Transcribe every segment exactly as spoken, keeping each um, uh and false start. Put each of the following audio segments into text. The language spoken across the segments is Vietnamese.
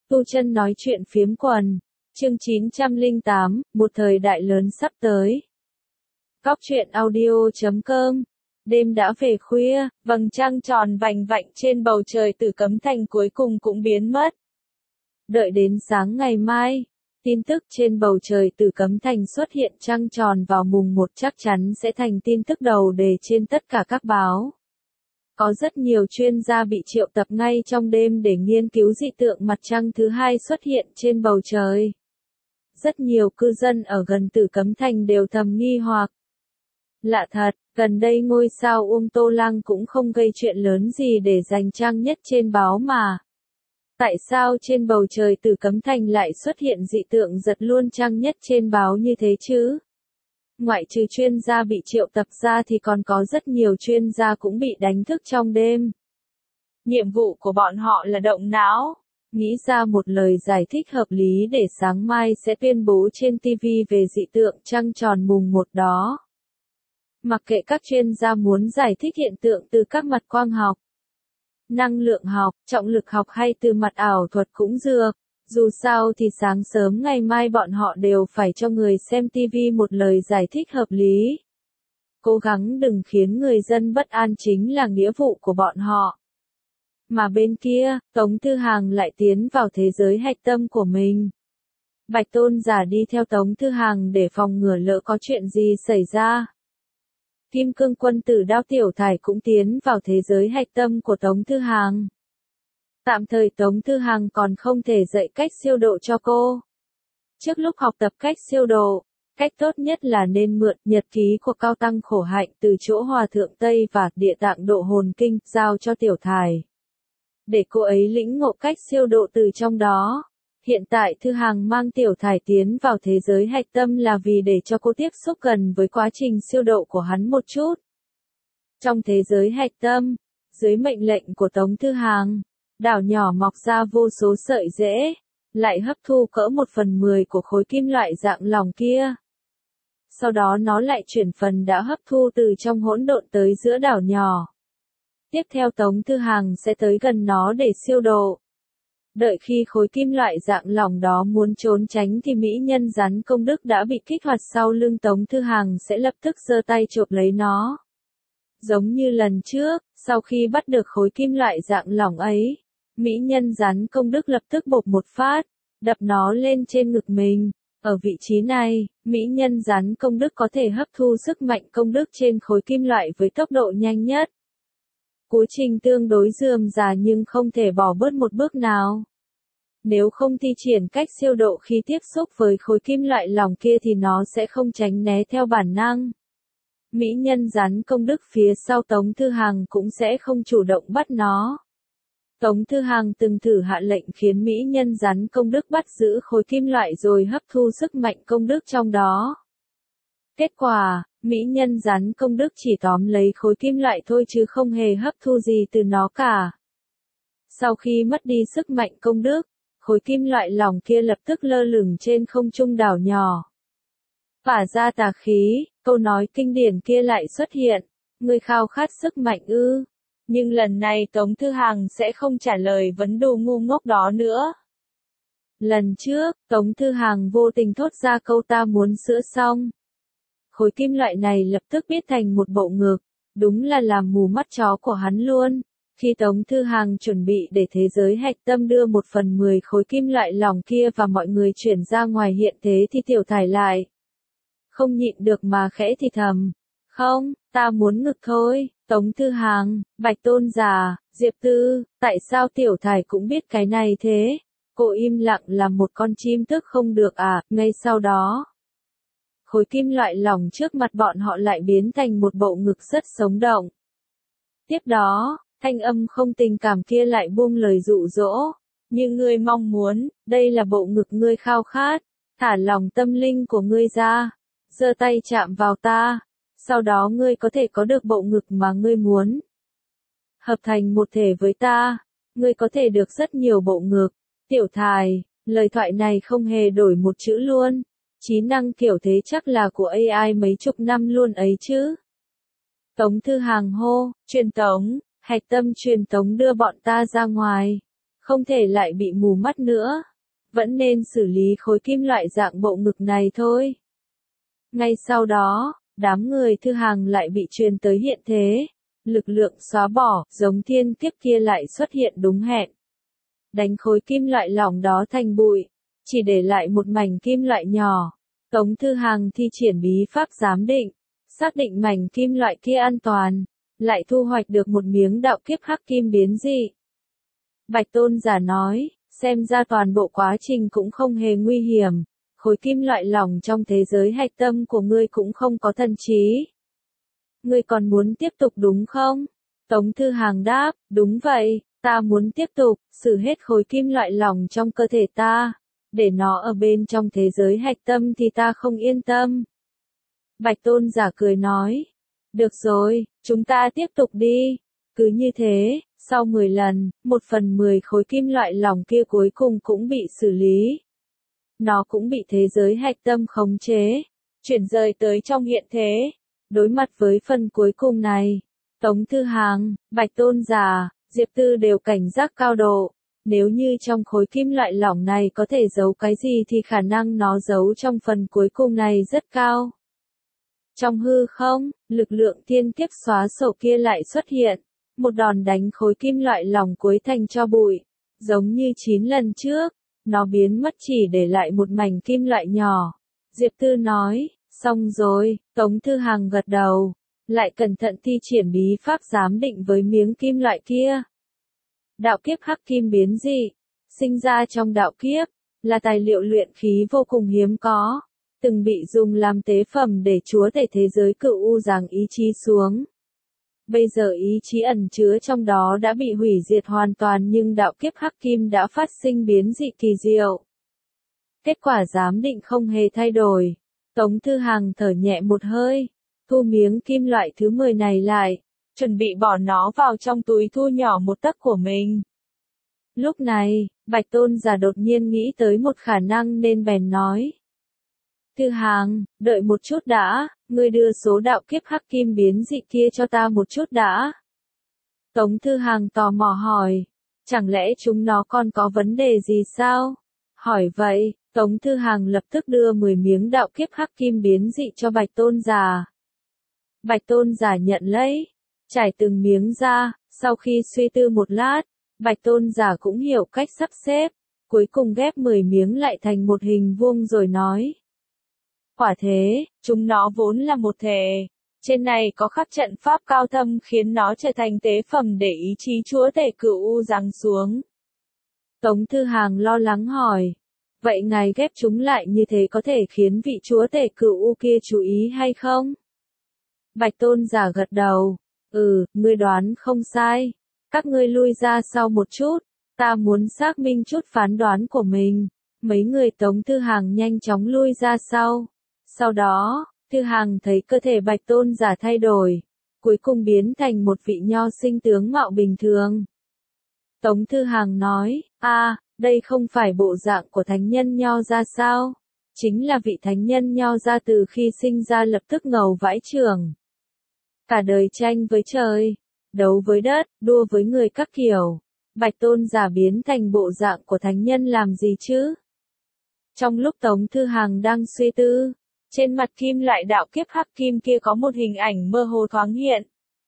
Tu Chân nói chuyện phiếm quần, chương chín trăm lẻ tám, một thời đại lớn sắp tới. Góc truyện audio chấm com. Đêm đã về khuya, vầng trăng tròn vành vạnh trên bầu trời Tử Cấm Thành cuối cùng cũng biến mất. Đợi đến sáng ngày mai, tin tức trên bầu trời Tử Cấm Thành xuất hiện trăng tròn vào mùng một chắc chắn sẽ thành tin tức đầu đề trên tất cả các báo. Có rất nhiều chuyên gia bị triệu tập ngay trong đêm để nghiên cứu dị tượng mặt trăng thứ hai xuất hiện trên bầu trời. Rất nhiều cư dân ở gần Tử Cấm Thành đều thầm nghi hoặc. Lạ thật, gần đây ngôi sao Uông Tô Lang cũng không gây chuyện lớn gì để giành trang nhất trên báo mà. Tại sao trên bầu trời Tử Cấm Thành lại xuất hiện dị tượng giật luôn trang nhất trên báo như thế chứ? Ngoại trừ chuyên gia bị triệu tập ra thì còn có rất nhiều chuyên gia cũng bị đánh thức trong đêm. Nhiệm vụ của bọn họ là động não, nghĩ ra một lời giải thích hợp lý để sáng mai sẽ tuyên bố trên ti vi về dị tượng trăng tròn mùng một đó. Mặc kệ các chuyên gia muốn giải thích hiện tượng từ các mặt quang học, năng lượng học, trọng lực học hay từ mặt ảo thuật cũng được. Dù sao thì sáng sớm ngày mai bọn họ đều phải cho người xem ti vi một lời giải thích hợp lý. Cố gắng đừng khiến người dân bất an chính là nghĩa vụ của bọn họ. Mà bên kia, Tống Thư Hàng lại tiến vào thế giới hạch tâm của mình. Bạch Tôn Giả đi theo Tống Thư Hàng để phòng ngừa lỡ có chuyện gì xảy ra. Kim Cương Quân Tử Đao Tiểu Thải cũng tiến vào thế giới hạch tâm của Tống Thư Hàng. Tạm thời Tống Thư Hàng còn không thể dạy cách siêu độ cho cô. Trước lúc học tập cách siêu độ, cách tốt nhất là nên mượn nhật ký của Cao Tăng Khổ Hạnh từ chỗ Hòa Thượng Tây và Địa Tạng Độ Hồn Kinh giao cho Tiểu Thải. Để cô ấy lĩnh ngộ cách siêu độ từ trong đó. Hiện tại Thư Hàng mang Tiểu Thải tiến vào thế giới hạch tâm là vì để cho cô tiếp xúc gần với quá trình siêu độ của hắn một chút. Trong thế giới hạch tâm, dưới mệnh lệnh của Tống Thư Hàng, đảo nhỏ mọc ra vô số sợi rễ, lại hấp thu cỡ một phần mười của khối kim loại dạng lỏng kia. Sau đó nó lại chuyển phần đã hấp thu từ trong hỗn độn tới giữa đảo nhỏ. Tiếp theo Tống Thư Hàng sẽ tới gần nó để siêu độ. Đợi khi khối kim loại dạng lỏng đó muốn trốn tránh thì mỹ nhân rắn công đức đã bị kích hoạt sau lưng Tống Thư Hàng sẽ lập tức giơ tay chộp lấy nó. Giống như lần trước, sau khi bắt được khối kim loại dạng lỏng ấy, mỹ nhân rắn công đức lập tức bộp một phát, đập nó lên trên ngực mình. Ở vị trí này, mỹ nhân rắn công đức có thể hấp thu sức mạnh công đức trên khối kim loại với tốc độ nhanh nhất. Quá trình tương đối rườm rà nhưng không thể bỏ bớt một bước nào. Nếu không thi triển cách siêu độ khi tiếp xúc với khối kim loại lỏng kia thì nó sẽ không tránh né theo bản năng. Mỹ nhân rắn công đức phía sau Tống Thư Hàng cũng sẽ không chủ động bắt nó. Tống Thư Hàng từng thử hạ lệnh khiến mỹ nhân rắn công đức bắt giữ khối kim loại rồi hấp thu sức mạnh công đức trong đó. Kết quả, mỹ nhân rắn công đức chỉ tóm lấy khối kim loại thôi chứ không hề hấp thu gì từ nó cả. Sau khi mất đi sức mạnh công đức, khối kim loại lỏng kia lập tức lơ lửng trên không trung đảo nhỏ. Phả ra tà khí, câu nói kinh điển kia lại xuất hiện, ngươi khao khát sức mạnh ư. Nhưng lần này Tống Thư Hàng sẽ không trả lời vấn đồ ngu ngốc đó nữa. Lần trước, Tống Thư Hàng vô tình thốt ra câu ta muốn sữa xong. Khối kim loại này lập tức biến thành một bộ ngực, đúng là làm mù mắt chó của hắn luôn. Khi Tống Thư Hàng chuẩn bị để thế giới hạch tâm đưa một phần mười khối kim loại lỏng kia và mọi người chuyển ra ngoài hiện thế thì Tiểu Thải lại không nhịn được mà khẽ thì thầm. Không, ta muốn ngực thôi. Tống Thư Hàng, Bạch Tôn Giả, Diệp Tư, tại sao Tiểu Thải cũng biết cái này thế? Cô im lặng làm một con chim tức không được à? Ngay sau đó, khối kim loại lỏng trước mặt bọn họ lại biến thành một bộ ngực rất sống động. Tiếp đó, thanh âm không tình cảm kia lại buông lời dụ dỗ. Như ngươi mong muốn, đây là bộ ngực ngươi khao khát. Thả lòng tâm linh của ngươi ra. Giơ tay chạm vào ta. Sau đó ngươi có thể có được bộ ngực mà ngươi muốn. Hợp thành một thể với ta, ngươi có thể được rất nhiều bộ ngực. Tiểu Thải, lời thoại này không hề đổi một chữ luôn. Trí năng kiểu thế chắc là của a i mấy chục năm luôn ấy chứ. Tống Thư Hàng hô, truyền tống, hạch tâm truyền tống đưa bọn ta ra ngoài. không thể lại bị mù mắt nữa. Vẫn nên xử lý khối kim loại dạng bộ ngực này thôi. Ngay sau đó, đám người Thư Hàng lại bị truyền tới hiện thế. Lực lượng xóa bỏ, giống thiên kiếp kia lại xuất hiện đúng hẹn. Đánh khối kim loại lỏng đó thành bụi, chỉ để lại một mảnh kim loại nhỏ. Tống Thư Hàng thi triển bí pháp giám định, xác định mảnh kim loại kia an toàn, lại thu hoạch được một miếng đạo kiếp hắc kim biến dị. Bạch Tôn giả nói, xem ra toàn bộ quá trình cũng không hề nguy hiểm, khối kim loại lỏng trong thế giới hạch tâm của ngươi cũng không có thần trí. Ngươi còn muốn tiếp tục đúng không? Tống Thư Hàng đáp, đúng vậy, ta muốn tiếp tục, xử hết khối kim loại lỏng trong cơ thể ta, để nó ở bên trong thế giới hạch tâm thì ta không yên tâm. Bạch Tôn giả cười nói, được rồi, chúng ta tiếp tục đi. Cứ như thế, sau mười lần, một phần mười khối kim loại lỏng kia cuối cùng cũng bị xử lý. Nó cũng bị thế giới hạch tâm khống chế, chuyển rời tới trong hiện thế. Đối mặt với phần cuối cùng này, Tống Thư Hàng, Bạch Tôn giả, Diệp Tư đều cảnh giác cao độ. Nếu như trong khối kim loại lỏng này có thể giấu cái gì thì khả năng nó giấu trong phần cuối cùng này rất cao. Trong hư không, lực lượng thiên kiếp xóa sổ kia lại xuất hiện, một đòn đánh khối kim loại lỏng cuối thành tro bụi, giống như chín lần trước, nó biến mất chỉ để lại một mảnh kim loại nhỏ. Diệp Tư nói, xong rồi. Tống Thư Hàng gật đầu, lại cẩn thận thi triển bí pháp giám định với miếng kim loại kia. Đạo kiếp hắc kim biến dị, sinh ra trong đạo kiếp, là tài liệu luyện khí vô cùng hiếm có, từng bị dùng làm tế phẩm để chúa tể thế giới cựu u giáng ý chí xuống. Bây giờ ý chí ẩn chứa trong đó đã bị hủy diệt hoàn toàn nhưng đạo kiếp hắc kim đã phát sinh biến dị kỳ diệu. Kết quả giám định không hề thay đổi. Tống Thư Hàng thở nhẹ một hơi, thu miếng kim loại thứ mười này lại, chuẩn bị bỏ nó vào trong túi thu nhỏ một tấc của mình. Lúc này, Bạch Tôn giả đột nhiên nghĩ tới một khả năng nên bèn nói. Thư Hàng, đợi một chút đã, ngươi đưa số đạo kiếp hắc kim biến dị kia cho ta một chút đã. Tống Thư Hàng tò mò hỏi, chẳng lẽ chúng nó còn có vấn đề gì sao? Hỏi vậy, Tống Thư Hàng lập tức đưa mười miếng đạo kiếp hắc kim biến dị cho Bạch Tôn giả. Bạch Tôn giả nhận lấy, trải từng miếng ra, sau khi suy tư một lát, Bạch Tôn giả cũng hiểu cách sắp xếp, cuối cùng ghép mười miếng lại thành một hình vuông rồi nói. Quả thế, chúng nó vốn là một thể, trên này có khắc trận pháp cao thâm khiến nó trở thành tế phẩm để ý chí chúa tể cửu u giáng xuống. Tống Thư Hàng lo lắng hỏi, vậy ngài ghép chúng lại như thế có thể khiến vị chúa tể cửu u kia chú ý hay không? Bạch Tôn giả gật đầu, ừ, ngươi đoán không sai, các ngươi lui ra sau một chút, ta muốn xác minh chút phán đoán của mình. Mấy người Tống Thư Hàng nhanh chóng lui ra sau. Sau đó, Thư Hàng thấy cơ thể Bạch Tôn giả thay đổi, cuối cùng biến thành một vị nho sinh tướng mạo bình thường. Tống Thư Hàng nói, a, đây không phải bộ dạng của thánh nhân nho ra sao? Chính là vị thánh nhân nho ra từ khi sinh ra lập tức ngầu vãi chưởng. Cả đời tranh với trời, đấu với đất, đua với người các kiểu. Bạch Tôn giả biến thành bộ dạng của thánh nhân làm gì chứ? Trong lúc Tống Thư Hàng đang suy tư, trên mặt kim loại đạo kiếp hắc kim kia có một hình ảnh mơ hồ thoáng hiện.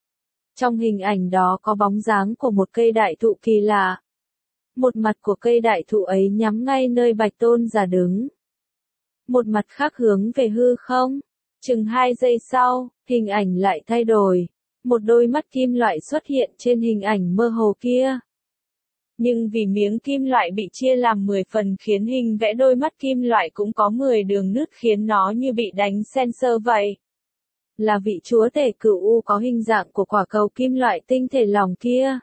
Trong hình ảnh đó có bóng dáng của một cây đại thụ kỳ lạ. Một mặt của cây đại thụ ấy nhắm ngay nơi Bạch Tôn giả đứng. Một mặt khác hướng về hư không. Chừng hai giây sau, hình ảnh lại thay đổi. Một đôi mắt kim loại xuất hiện trên hình ảnh mơ hồ kia. Nhưng vì miếng kim loại bị chia làm mười phần khiến hình vẽ đôi mắt kim loại cũng có mười đường nứt khiến nó như bị đánh sensor vậy. Là vị chúa tể cửu u có hình dạng của quả cầu kim loại tinh thể lỏng kia.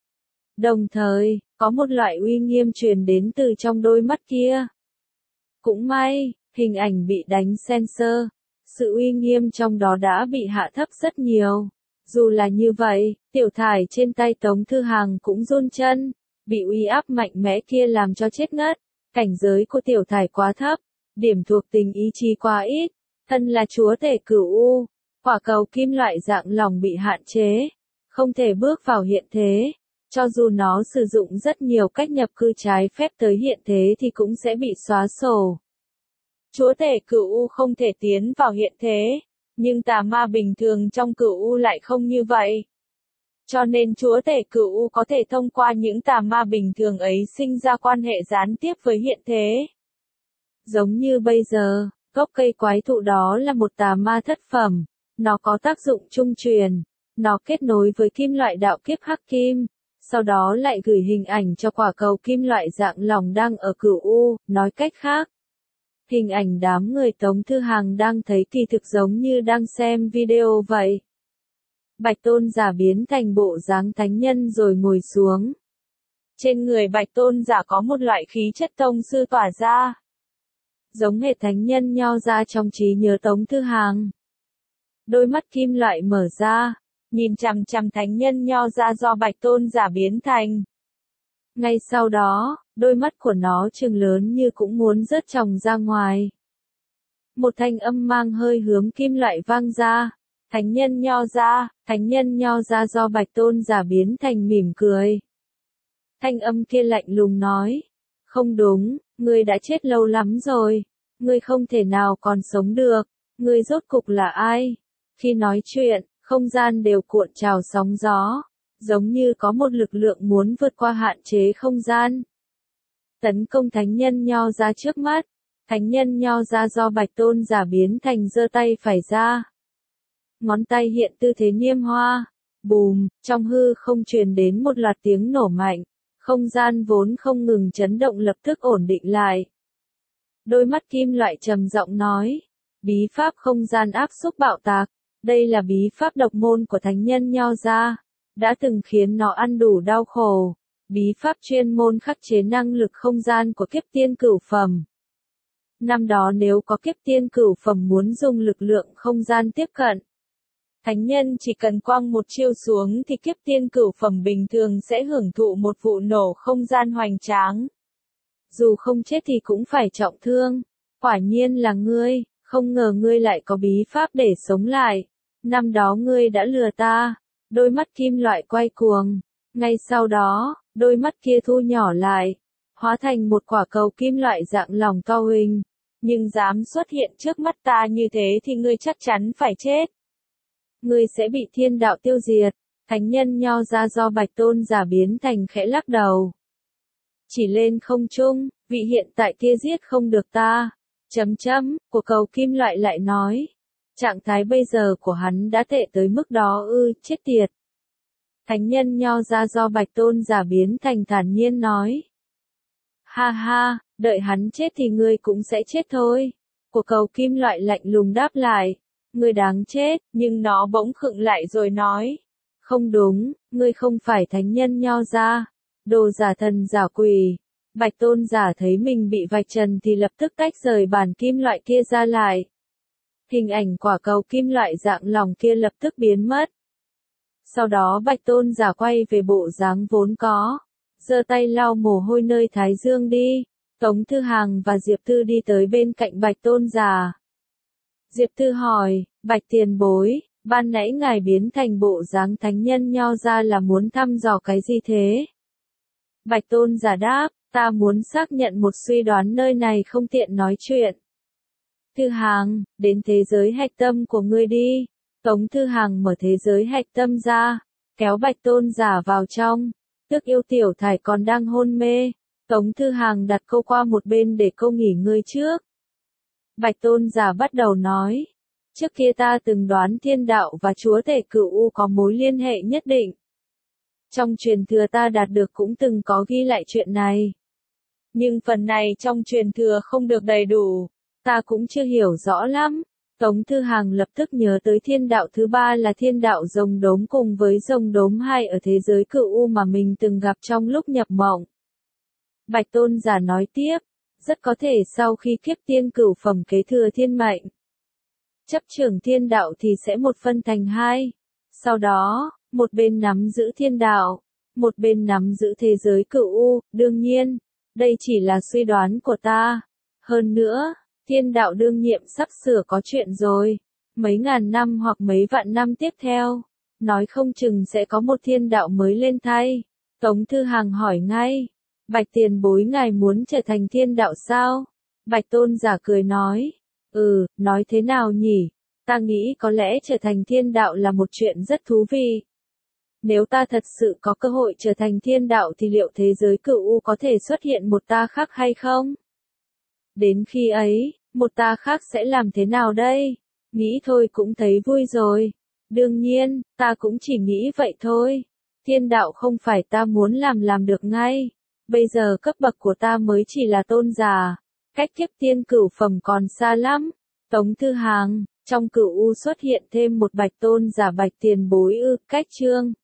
Đồng thời, có một loại uy nghiêm truyền đến từ trong đôi mắt kia. Cũng may, hình ảnh bị đánh sensor, sự uy nghiêm trong đó đã bị hạ thấp rất nhiều. Dù là như vậy, tiểu thải trên tay Tống Thư Hàng cũng run chân. Bị uy áp mạnh mẽ kia làm cho chết ngất, cảnh giới của tiểu thải quá thấp, điểm thuộc tính ý chí quá ít, thân là chúa tể cửu u, quả cầu kim loại dạng lỏng bị hạn chế, không thể bước vào hiện thế, Cho dù nó sử dụng rất nhiều cách nhập cư trái phép tới hiện thế thì cũng sẽ bị xóa sổ. Chúa tể cửu U không thể tiến vào hiện thế, nhưng tà ma bình thường trong cửu U lại không như vậy. Cho nên chúa tể cửu U có thể thông qua những tà ma bình thường ấy sinh ra quan hệ gián tiếp với hiện thế. Giống như bây giờ, gốc cây quái thụ đó là một tà ma thất phẩm, nó có tác dụng trung truyền, nó kết nối với kim loại đạo kiếp hắc kim, sau đó lại gửi hình ảnh cho quả cầu kim loại dạng lỏng đang ở cửu U, nói cách khác. Hình ảnh đám người Tống Thư Hàng đang thấy kỳ thực giống như đang xem video vậy. Bạch Tôn giả biến thành bộ dáng thánh nhân rồi ngồi xuống. Trên người Bạch Tôn giả có một loại khí chất tông sư tỏa ra. Giống hệt thánh nhân nho ra trong trí nhớ Tống Thư Hàng. Đôi mắt kim loại mở ra, nhìn chằm chằm thánh nhân nho ra do Bạch Tôn giả biến thành. Ngay sau đó, đôi mắt của nó trừng lớn như cũng muốn rớt tròng ra ngoài. Một thanh âm mang hơi hướng kim loại vang ra. Thánh nhân nho ra, thánh nhân nho ra do Bạch Tôn giả biến thành mỉm cười. Thanh âm kia lạnh lùng nói. Không đúng, ngươi đã chết lâu lắm rồi. Ngươi không thể nào còn sống được. Ngươi rốt cục là ai? Khi nói chuyện, không gian đều cuộn trào sóng gió. Giống như có một lực lượng muốn vượt qua hạn chế không gian. Tấn công thánh nhân nho ra trước mắt. Thánh nhân nho ra do Bạch Tôn giả biến thành giơ tay phải ra. Ngón tay hiện tư thế niêm hoa. Bùm, trong hư không truyền đến một loạt tiếng nổ mạnh. Không gian vốn không ngừng chấn động lập tức ổn định lại. Đôi mắt kim loại trầm giọng nói. Bí pháp không gian áp xúc bạo tạc. Đây là bí pháp độc môn của thánh nhân nho ra. Đã từng khiến nó ăn đủ đau khổ. Bí pháp chuyên môn khắc chế năng lực không gian của kiếp tiên cửu phẩm. Năm đó nếu có kiếp tiên cửu phẩm muốn dùng lực lượng không gian tiếp cận. Thánh nhân chỉ cần quăng một chiêu xuống thì kiếp tiên cửu phẩm bình thường sẽ hưởng thụ một vụ nổ không gian hoành tráng. Dù không chết thì cũng phải trọng thương. Quả nhiên là ngươi, không ngờ ngươi lại có bí pháp để sống lại. Năm đó ngươi đã lừa ta. Đôi mắt kim loại quay cuồng. Ngay sau đó, đôi mắt kia thu nhỏ lại. Hóa thành một quả cầu kim loại dạng lỏng to huỳnh. Nhưng dám xuất hiện trước mắt ta như thế thì ngươi chắc chắn phải chết. Ngươi sẽ bị thiên đạo tiêu diệt. Thánh nhân nho ra do Bạch Tôn giả biến thành khẽ lắc đầu. Chỉ lên không trung, vị hiện tại kia giết không được ta. Chấm chấm, của cầu kim loại lại nói. Trạng thái bây giờ của hắn đã tệ tới mức đó ư, chết tiệt. Thánh nhân nho ra do Bạch Tôn giả biến thành thản nhiên nói. Ha ha, đợi hắn chết thì ngươi cũng sẽ chết thôi. Của cầu kim loại lạnh lùng đáp lại. Ngươi đáng chết, nhưng nó bỗng khựng lại rồi nói. Không đúng, ngươi không phải thánh nhân nho ra. Đồ giả thần giả quỷ. Bạch Tôn giả thấy mình bị vạch trần thì lập tức tách rời bàn kim loại kia ra lại. Hình ảnh quả cầu kim loại dạng lỏng kia lập tức biến mất. Sau đó Bạch Tôn giả quay về bộ dáng vốn có. Giơ tay lau mồ hôi nơi thái dương đi. Tống Thư Hàng và Diệp Tư đi tới bên cạnh Bạch Tôn giả. Diệp Tư hỏi, Bạch tiền bối, ban nãy ngài biến thành bộ dáng thánh nhân nho ra là muốn thăm dò cái gì thế? Bạch Tôn giả đáp, ta muốn xác nhận một suy đoán nơi này không tiện nói chuyện. Thư Hàng, đến thế giới hạch tâm của ngươi đi. Tống Thư Hàng mở thế giới hạch tâm ra, kéo Bạch Tôn giả vào trong. Tước Yêu Tiểu Thải còn đang hôn mê. Tống Thư Hàng đặt cô qua một bên để cô nghỉ ngơi trước. Bạch Tôn giả bắt đầu nói. Trước kia ta từng đoán thiên đạo và chúa tể cửu U có mối liên hệ nhất định. Trong truyền thừa ta đạt được cũng từng có ghi lại chuyện này. Nhưng phần này trong truyền thừa không được đầy đủ. Ta cũng chưa hiểu rõ lắm. Tống Thư Hàng lập tức nhớ tới thiên đạo thứ ba là thiên đạo rồng đốm cùng với rồng đốm hai ở thế giới cửu U mà mình từng gặp trong lúc nhập mộng. Bạch Tôn giả nói tiếp, rất có thể sau khi kiếp tiên cửu phẩm kế thừa thiên mệnh, chấp trưởng thiên đạo thì sẽ một phân thành hai. Sau đó, một bên nắm giữ thiên đạo, một bên nắm giữ thế giới cửu U, đương nhiên, đây chỉ là suy đoán của ta. Hơn nữa, thiên đạo đương nhiệm sắp sửa có chuyện rồi. Mấy ngàn năm hoặc mấy vạn năm tiếp theo, nói không chừng sẽ có một thiên đạo mới lên thay. Tống Thư Hàng hỏi ngay. Bạch tiền bối ngài muốn trở thành thiên đạo sao? Bạch tôn giả cười nói. Ừ, nói thế nào nhỉ? Ta nghĩ có lẽ trở thành thiên đạo là một chuyện rất thú vị. Nếu ta thật sự có cơ hội trở thành thiên đạo thì liệu thế giới cửu u có thể xuất hiện một ta khác hay không? Đến khi ấy, một ta khác sẽ làm thế nào đây? Nghĩ thôi cũng thấy vui rồi. Đương nhiên, ta cũng chỉ nghĩ vậy thôi. Thiên đạo không phải ta muốn làm làm được ngay. Bây giờ cấp bậc của ta mới chỉ là tôn giả. Cách kiếp tiên cửu phẩm còn xa lắm. Tống Thư Hàng, trong cửu u xuất hiện thêm một bạch tôn giả bạch tiền bối ư, cách chương.